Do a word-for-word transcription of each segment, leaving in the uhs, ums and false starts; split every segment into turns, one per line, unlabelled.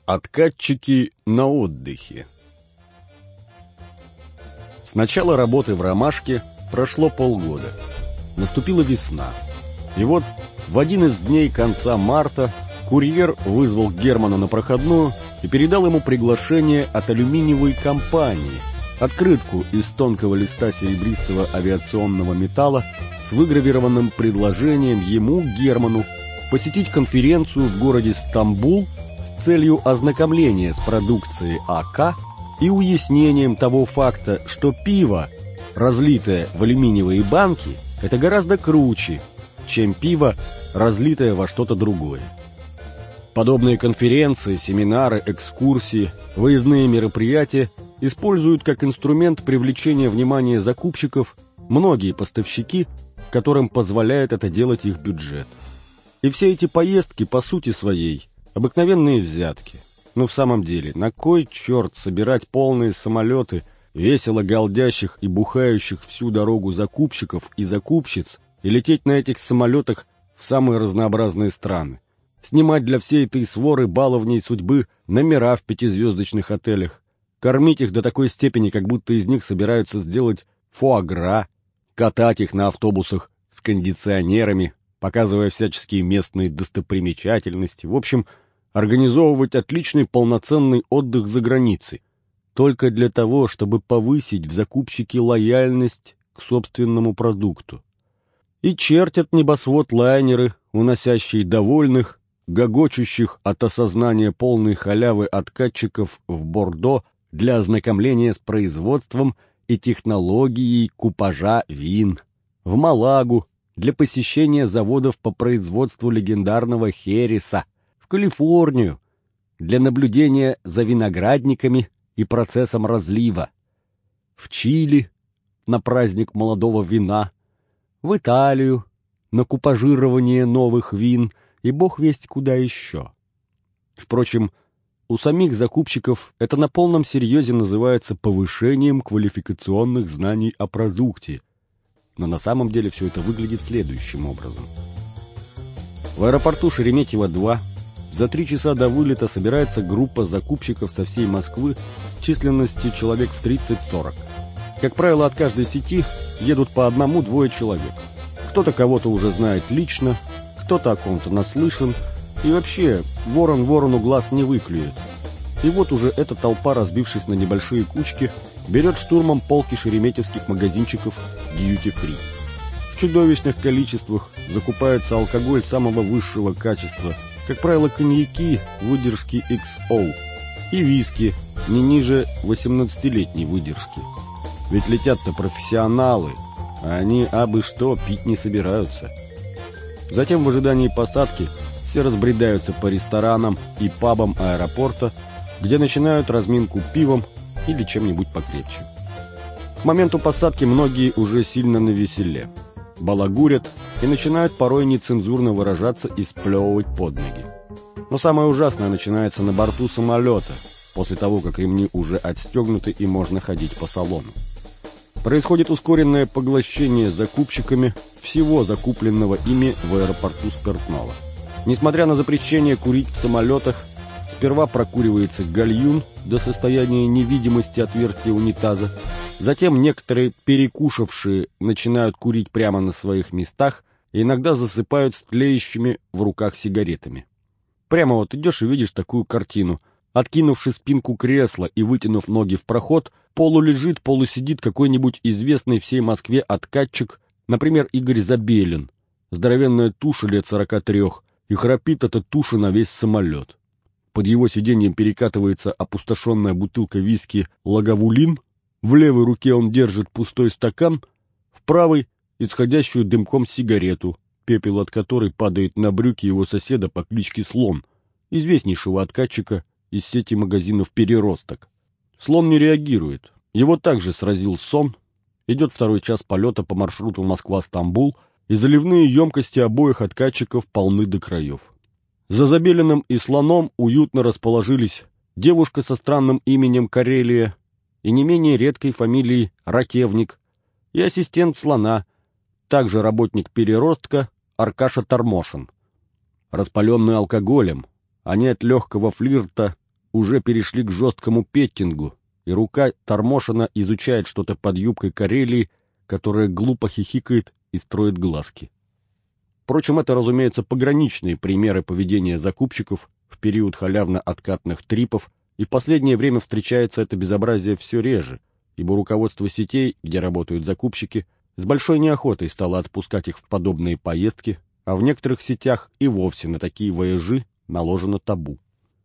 Откатчики на отдыхе. С начала работы в «Ромашке» прошло полгода. Наступила весна. И вот в один из дней конца марта курьер вызвал Германа на проходную и передал ему приглашение от алюминиевой компании, открытку из тонкого листа серебристого авиационного металла с выгравированным предложением ему, Герману, посетить конференцию в городе Стамбул с целью ознакомления с продукцией АК и уяснением того факта, что пиво, разлитое в алюминиевые банки, это гораздо круче, чем пиво, разлитое во что-то другое. Подобные конференции, семинары, экскурсии, выездные мероприятия используют как инструмент привлечения внимания закупщиков многие поставщики, которым позволяет это делать их бюджет. И все эти поездки, по сути своей, обыкновенные взятки. Но в самом деле, на кой черт собирать полные самолеты весело галдящих и бухающих всю дорогу закупщиков и закупщиц и лететь на этих самолетах в самые разнообразные страны? Снимать для всей этой своры баловней судьбы номера в пятизвездочных отелях, кормить их до такой степени, как будто из них собираются сделать фуагра, катать их на автобусах с кондиционерами, показывая всяческие местные достопримечательности, в общем, организовывать отличный полноценный отдых за границей, только для того, чтобы повысить в закупщике лояльность к собственному продукту. И чертят небосвод лайнеры, уносящие довольных, гогочущих от осознания полной халявы откатчиков в Бордо для ознакомления с производством и технологией купажа вин, в Малагу для посещения заводов по производству легендарного хереса, в Калифорнию для наблюдения за виноградниками и процессом разлива, в Чили на праздник молодого вина, в Италию на купажирование новых вин и бог весть куда еще. Впрочем, у самих закупщиков это на полном серьезе называется повышением квалификационных знаний о продукте, но на самом деле все это выглядит следующим образом. В аэропорту Шереметьево-два за три часа до вылета собирается группа закупщиков со всей Москвы численностью человек в тридцать-сорок. Как правило, от каждой сети едут по одному-двое человек. Кто-то кого-то уже знает лично, кто-то о ком-то наслышан, и вообще ворон ворону глаз не выклюет. И вот уже эта толпа, разбившись на небольшие кучки, берет штурмом полки шереметьевских магазинчиков дьюти-фри. В чудовищных количествах закупается алкоголь самого высшего качества, как правило, коньяки выдержки икс о и виски не ниже восемнадцатилетней выдержки. Ведь летят-то профессионалы, а они абы что пить не собираются. Затем в ожидании посадки все разбредаются по ресторанам и пабам аэропорта, где начинают разминку пивом или чем-нибудь покрепче. К моменту посадки многие уже сильно навеселе, балагурят и начинают порой нецензурно выражаться и сплевывать под ноги. Но самое ужасное начинается на борту самолета, после того, как ремни уже отстегнуты и можно ходить по салону. Происходит ускоренное поглощение закупщиками всего закупленного ими в аэропорту спиртного. Несмотря на запрещение курить в самолетах, сперва прокуривается гальюн до состояния невидимости отверстия унитаза, затем некоторые перекушавшие начинают курить прямо на своих местах и иногда засыпают с тлеющими в руках сигаретами. Прямо вот идешь и видишь такую картину. Откинувши спинку кресла и вытянув ноги в проход, полулежит, полусидит какой-нибудь известный всей Москве откатчик, например, Игорь Забелин, здоровенная туша лет сорока трех, и храпит эта туша на весь самолет. Под его сиденьем перекатывается опустошенная бутылка виски «Лагавулин», в левой руке он держит пустой стакан, в правой — исходящую дымком сигарету, пепел от которой падает на брюки его соседа по кличке Слон, известнейшего откатчика из сети магазинов «Переросток». Слон не реагирует. Его также сразил сон. Идет второй час полета по маршруту Москва-Стамбул, и заливные емкости обоих откатчиков полны до краев. За Забелиным и Слоном уютно расположились девушка со странным именем Карелия и не менее редкой фамилией Ракевник, и ассистент Слона, также работник «Переростка» Аркаша Тормошин. Распаленные алкоголем, они от легкого флирта уже перешли к жесткому петтингу, и рука Тормошина изучает что-то под юбкой Карелии, которая глупо хихикает и строит глазки. Впрочем, это, разумеется, пограничные примеры поведения закупщиков в период халявно-откатных трипов, и в последнее время встречается это безобразие все реже, ибо руководство сетей, где работают закупщики, с большой неохотой стало отпускать их в подобные поездки, а в некоторых сетях и вовсе на такие вояжи наложено табу.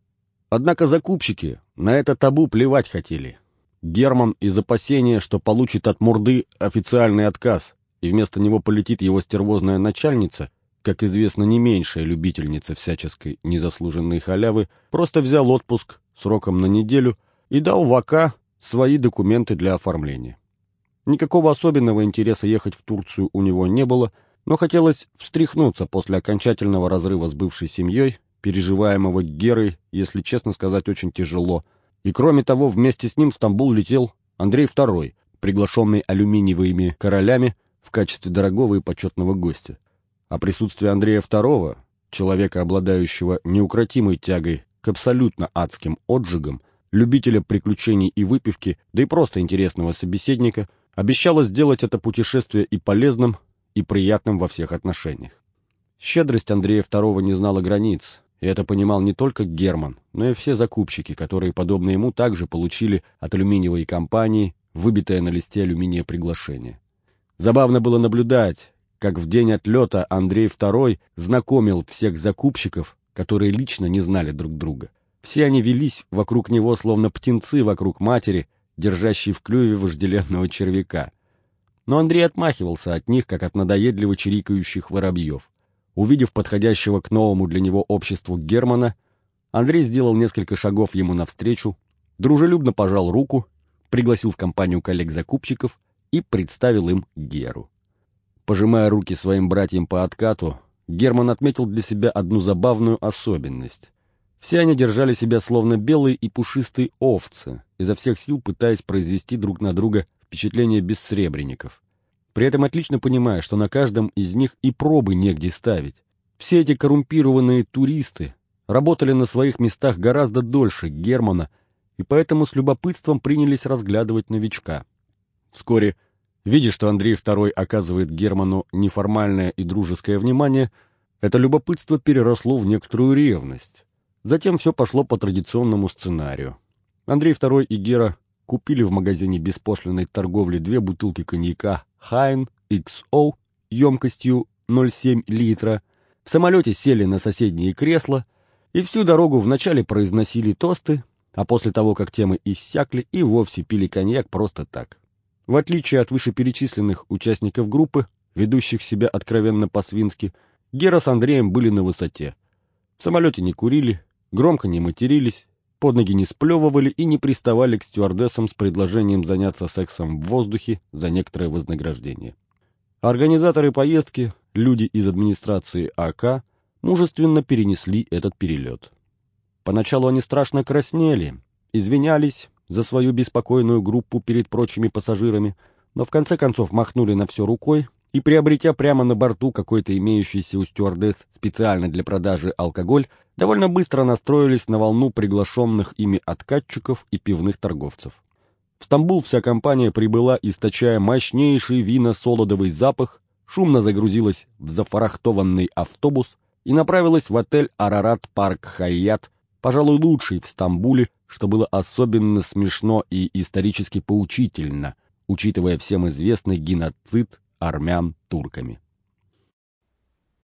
Однако закупщики на это табу плевать хотели. Герман из опасения, что получит от Мурды официальный отказ, и вместо него полетит его стервозная начальница, как известно, не меньшая любительница всяческой незаслуженной халявы, просто взял отпуск сроком на неделю и дал в АК свои документы для оформления. Никакого особенного интереса ехать в Турцию у него не было, но хотелось встряхнуться после окончательного разрыва с бывшей семьей, переживаемого Герой, если честно сказать, очень тяжело. И кроме того, вместе с ним в Стамбул летел Андрей второй, приглашенный алюминиевыми королями в качестве дорогого и почетного гостя. А присутствие Андрея второго, человека, обладающего неукротимой тягой к абсолютно адским отжигам, любителя приключений и выпивки, да и просто интересного собеседника, обещало сделать это путешествие и полезным, и приятным во всех отношениях. Щедрость Андрея второго не знала границ, и это понимал не только Герман, но и все закупщики, которые, подобно ему, также получили от алюминиевой компании выбитое на листе алюминия приглашение. Забавно было наблюдать, как в день отлета Андрей второй знакомил всех закупщиков, которые лично не знали друг друга. Все они велись вокруг него, словно птенцы вокруг матери, держащей в клюве вожделенного червяка. Но Андрей отмахивался от них, как от надоедливо чирикающих воробьев. Увидев подходящего к новому для него обществу Германа, Андрей сделал несколько шагов ему навстречу, дружелюбно пожал руку, пригласил в компанию коллег-закупщиков и представил им Геру. Пожимая руки своим братьям по откату, Герман отметил для себя одну забавную особенность. Все они держали себя словно белые и пушистые овцы, изо всех сил пытаясь произвести друг на друга впечатление бессребренников. При этом отлично понимая, что на каждом из них и пробы негде ставить. Все эти коррумпированные туристы работали на своих местах гораздо дольше Германа, и поэтому с любопытством принялись разглядывать новичка. Вскоре, видя, что Андрей второй оказывает Герману неформальное и дружеское внимание, это любопытство переросло в некоторую ревность. Затем все пошло по традиционному сценарию. Андрей второй и Гера купили в магазине беспошлинной торговли две бутылки коньяка «Хайн икс о» емкостью ноль целых семь десятых литра, в самолете сели на соседние кресла и всю дорогу вначале произносили тосты, а после того, как темы иссякли, и вовсе пили коньяк просто так. В отличие от вышеперечисленных участников группы, ведущих себя откровенно по-свински, Гера с Андреем были на высоте. В самолете не курили, громко не матерились, под ноги не сплевывали и не приставали к стюардессам с предложением заняться сексом в воздухе за некоторое вознаграждение. Организаторы поездки, люди из администрации АК, мужественно перенесли этот перелет. Поначалу они страшно краснели, извинялись за свою беспокойную группу перед прочими пассажирами, но в конце концов махнули на все рукой и, приобретя прямо на борту какой-то имеющийся у стюардесс специально для продажи алкоголь, довольно быстро настроились на волну приглашенных ими откатчиков и пивных торговцев. В Стамбул вся компания прибыла, источая мощнейший вино-солодовый запах, шумно загрузилась в зафарахтованный автобус и направилась в отель «Арарат Парк Хайят», пожалуй, лучший в Стамбуле, что было особенно смешно и исторически поучительно, учитывая всем известный геноцид армян турками.